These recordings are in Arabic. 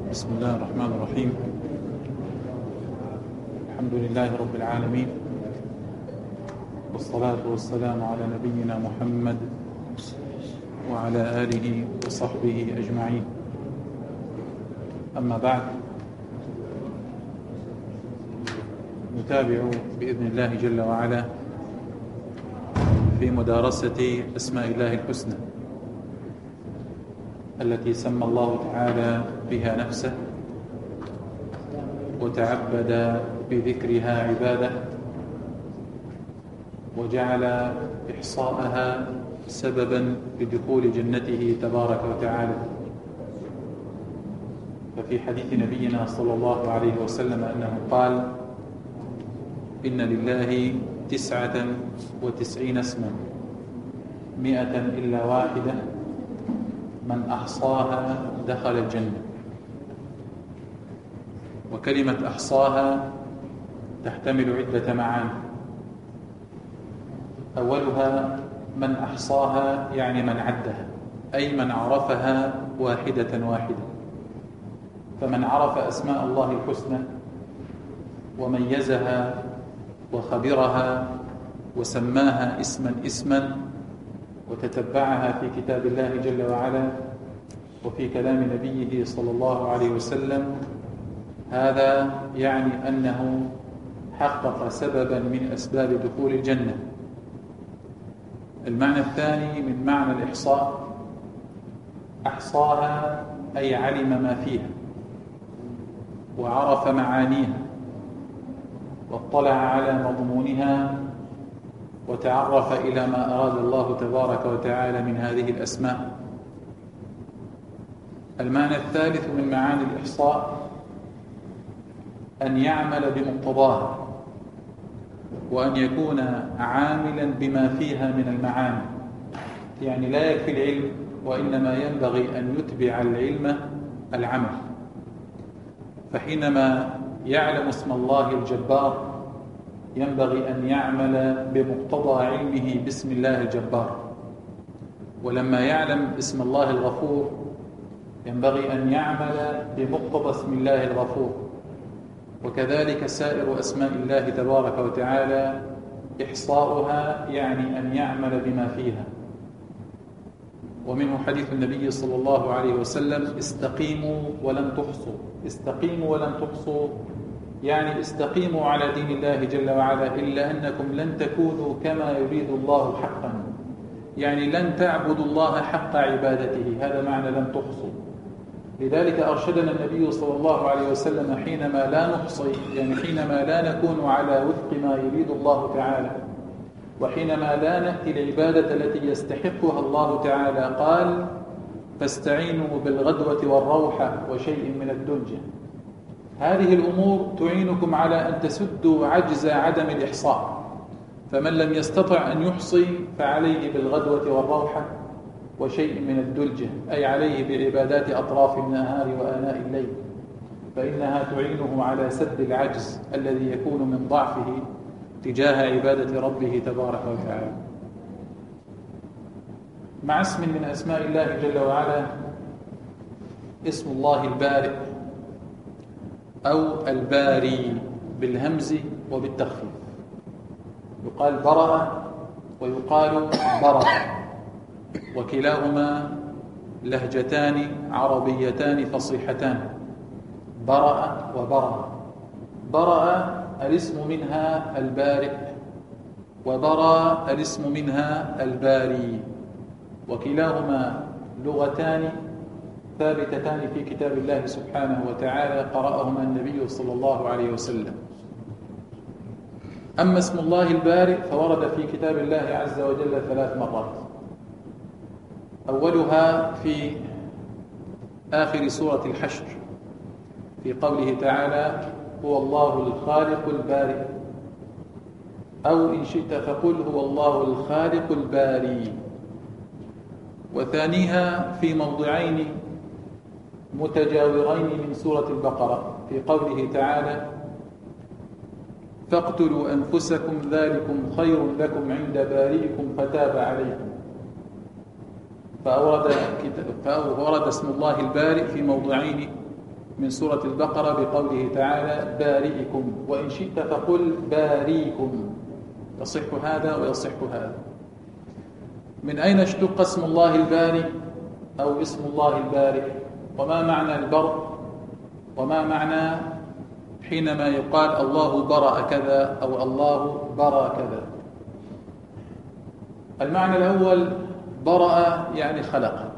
بسم الله الرحمن الرحيم. الحمد لله رب العالمين، والصلاة والسلام على نبينا محمد وعلى آله وصحبه أجمعين. أما بعد، نتابع بإذن الله جل وعلا في مدارسة أسماء الله الحسنى التي سمى الله تعالى بها نفسه وتعبد بذكرها عباده، وجعل إحصاءها سببا لدخول جنته تبارك وتعالى. ففي حديث نبينا صلى الله عليه وسلم أنه قال: إن لله 99 اسما 100 إلا واحدة من أحصاها دخل الجنة. وكلمة أحصاها تحتمل عدة معاني. أولها من أحصاها يعني من عدها، أي من عرفها واحدة واحدة. فمن عرف أسماء الله الحسنى وميزها وخبرها وسماها اسما اسما وتتبعها في كتاب الله جل وعلا وفي كلام نبيه صلى الله عليه وسلم، هذا يعني أنه حقق سببا من أسباب دخول الجنة. المعنى الثاني من معنى الإحصاء: أحصاها أي علم ما فيها وعرف معانيها واطلع على مضمونها وتعرف إلى ما أراد الله تبارك وتعالى من هذه الأسماء. المعنى الثالث من معاني الإحصاء: أن يعمل بمقتضاها وأن يكون عاملا بما فيها من المعاني. يعني لا يكفي العلم، وإنما ينبغي أن يتبع العلم العمل. فحينما يعلم اسم الله الجبار ينبغي أن يعمل بمقتضى علمه باسم الله الجبار، ولما يعلم اسم الله الغفور ينبغي أن يعمل بمقتضى اسم الله الغفور. وكذلك سائر أسماء الله تبارك وتعالى إحصاؤها يعني أن يعمل بما فيها. ومنه حديث النبي صلى الله عليه وسلم: استقيموا ولن تحصوا. استقيموا ولن تحصوا يعني استقيموا على دين الله جل وعلا، إلا أنكم لن تكونوا كما يريد الله حقا، يعني لن تعبدوا الله حق عبادته. هذا معنى لن تحصوا. لذلك أرشدنا النبي صلى الله عليه وسلم حينما لا نحصي، يعني حينما لا نكون على وفق ما يريد الله تعالى، وحينما لا نأتي العبادة التي يستحقها الله تعالى، قال: فاستعينوا بالغدوة والروحة وشيء من الدلجة. هذه الأمور تعينكم على أن تسدوا عجز عدم الإحصاء. فمن لم يستطع أن يحصي فعليه بالغدوة والروحة وشيء من الدلجة، أي عليه بعبادات أطراف النهار وآناء الليل، فإنها تعينه على سد العجز الذي يكون من ضعفه تجاه عبادة ربه تبارك وتعالى. مع اسم من أسماء الله جل وعلا اسم الله البارئ أو الباري بالهمز وبالتخفيف. يقال برأ ويقال برأ، وكلاهما لهجتان عربيتان فصيحتان: برأ وبرأ. برأ الاسم منها البارئ، وبرأ الاسم منها الباري، وكلاهما لغتان ثابتتان في كتاب الله سبحانه وتعالى قرأهما النبي صلى الله عليه وسلم. أما اسم الله البارئ فورد في كتاب الله عز وجل 3 مرات. أولها في آخر سورة الحشر في قوله تعالى: هو الله الخالق البارئ، أو إن شئت فقل هو الله الخالق الباري. وثانيها في موضعين متجاورين من سورة البقرة في قوله تعالى: فاقتلوا أنفسكم ذلكم خير لكم عند بارئكم فتاب عليكم. فأورد اسم الله البارئ في موضعين من سورة البقرة بقوله تعالى بارئكم، وإن شئت فقل باريكم، يصح هذا ويصح هذا. من أين اشتق اسم الله الباري أو اسم الله البارئ؟ وما معنى البرء؟ وما معنى حينما يقال الله برأ كذا أو الله برأ كذا؟ المعنى الأول برأ يعني خلق،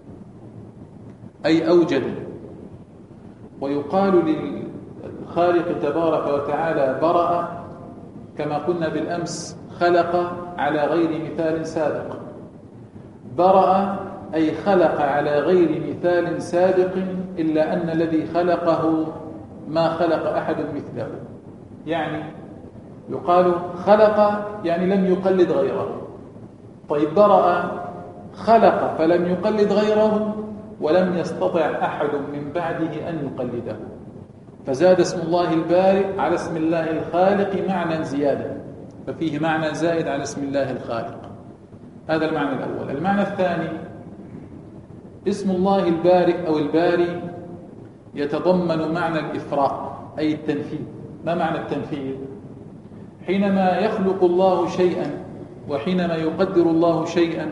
أي أوجد. ويقال للخالق تبارك وتعالى برأ كما قلنا بالأمس خلق على غير مثال سابق. برأ أي خلق على غير مثال سابق، إلا أن الذي خلقه ما خلق أحد مثله. يعني يقال خلق يعني لم يقلد غيره. طيب برأ خلق فلم يقلد غيره، ولم يستطع أحد من بعده أن يقلده، فزاد اسم الله البارئ على اسم الله الخالق معنى زيادة، ففيه معنى زائد على اسم الله الخالق. هذا المعنى الأول. المعنى الثاني اسم الله البارئ أو الباري يتضمن معنى الإفراط أي التنفيذ. ما معنى التنفيذ؟ حينما يخلق الله شيئا وحينما يقدر الله شيئا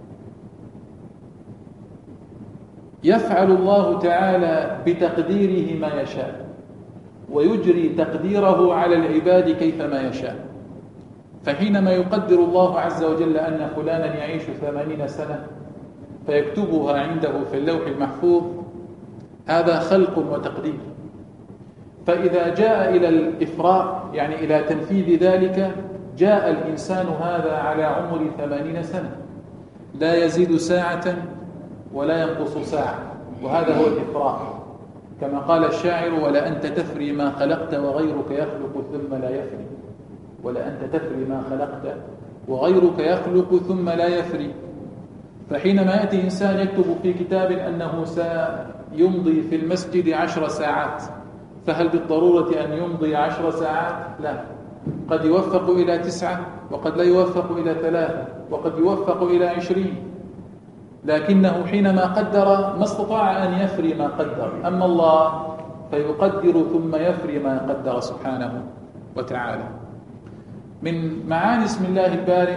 يفعل الله تعالى بتقديره ما يشاء، ويجري تقديره على العباد كيفما يشاء. فحينما يقدر الله عز وجل أن فلانا يعيش 80 سنة فيكتبها عنده في اللوح المحفوظ، هذا خلق وتقدير. فإذا جاء إلى الإفراط يعني إلى تنفيذ ذلك، جاء الإنسان هذا على عمر 80 سنة لا يزيد ساعة ولا ينقص ساعة، وهذا هو الإفراط. كما قال الشاعر ولا أنت تفري ما خلقت وغيرك يخلق ثم لا يفري. ولا أنت تفري ما خلقت وغيرك يخلق ثم لا يفري. فحينما يأتي إنسان يكتب في كتاب أنه سيمضي في المسجد 10 ساعات، فهل بالضرورة أن يمضي 10 ساعات؟ لا، قد يوفق إلى 9، وقد لا يوفق إلى 3، وقد يوفق إلى 20. لكنه حينما قدر ما استطاع أن يفري ما قدر. أما الله فيقدر ثم يفري ما قدر سبحانه وتعالى. من معاني اسم الله البارئ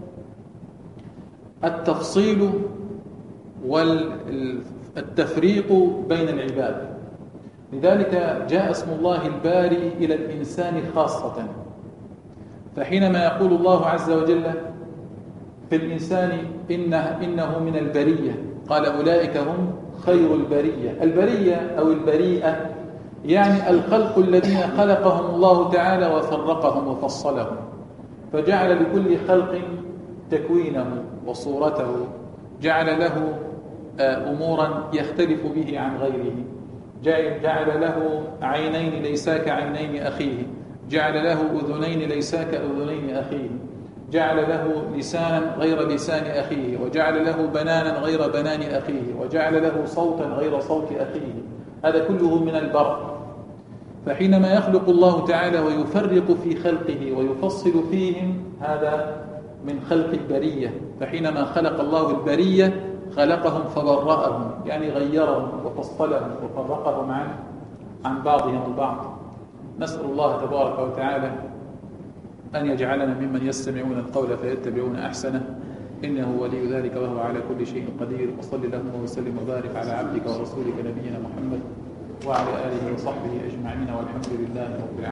التفصيل والتفريق بين العباد. لذلك جاء اسم الله البارئ إلى الإنسان خاصة. فحينما يقول الله عز وجل في الإنسان إنه من البرية، قال أولئك هم خير البرية. البرية أو البريئة يعني الخلق الذين خلقهم الله تعالى وفرقهم وفصلهم، فجعل لكل خلق تكوينه وصورته، جعل له أمورا يختلف به عن غيره، جعل له عينين ليسا كعينين أخيه، جعل له أذنين ليسا كأذنين أخيه، جعل له لسانا غير لسان أخيه، وجعل له بنانا غير بنان أخيه، وجعل له صوتا غير صوت أخيه. هذا كله من البر. فحينما يخلق الله تعالى ويفرق في خلقه ويفصل فيهم، هذا من خلق البرية. فحينما خلق الله البرية خلقهم فبرأهم، يعني غيرهم وفصلهم وفرقهم عن بعضهم البعض. نسأل الله تبارك وتعالى أن يجعلنا ممن يستمعون القول فيتبعون أحسنه، إنه ولي ذلك وهو على كل شيء قدير. وصل اللهم وسلم وبارك على عبدك ورسولك نبينا محمد وعلى آله وصحبه أجمعين، والحمد لله رب العالمين.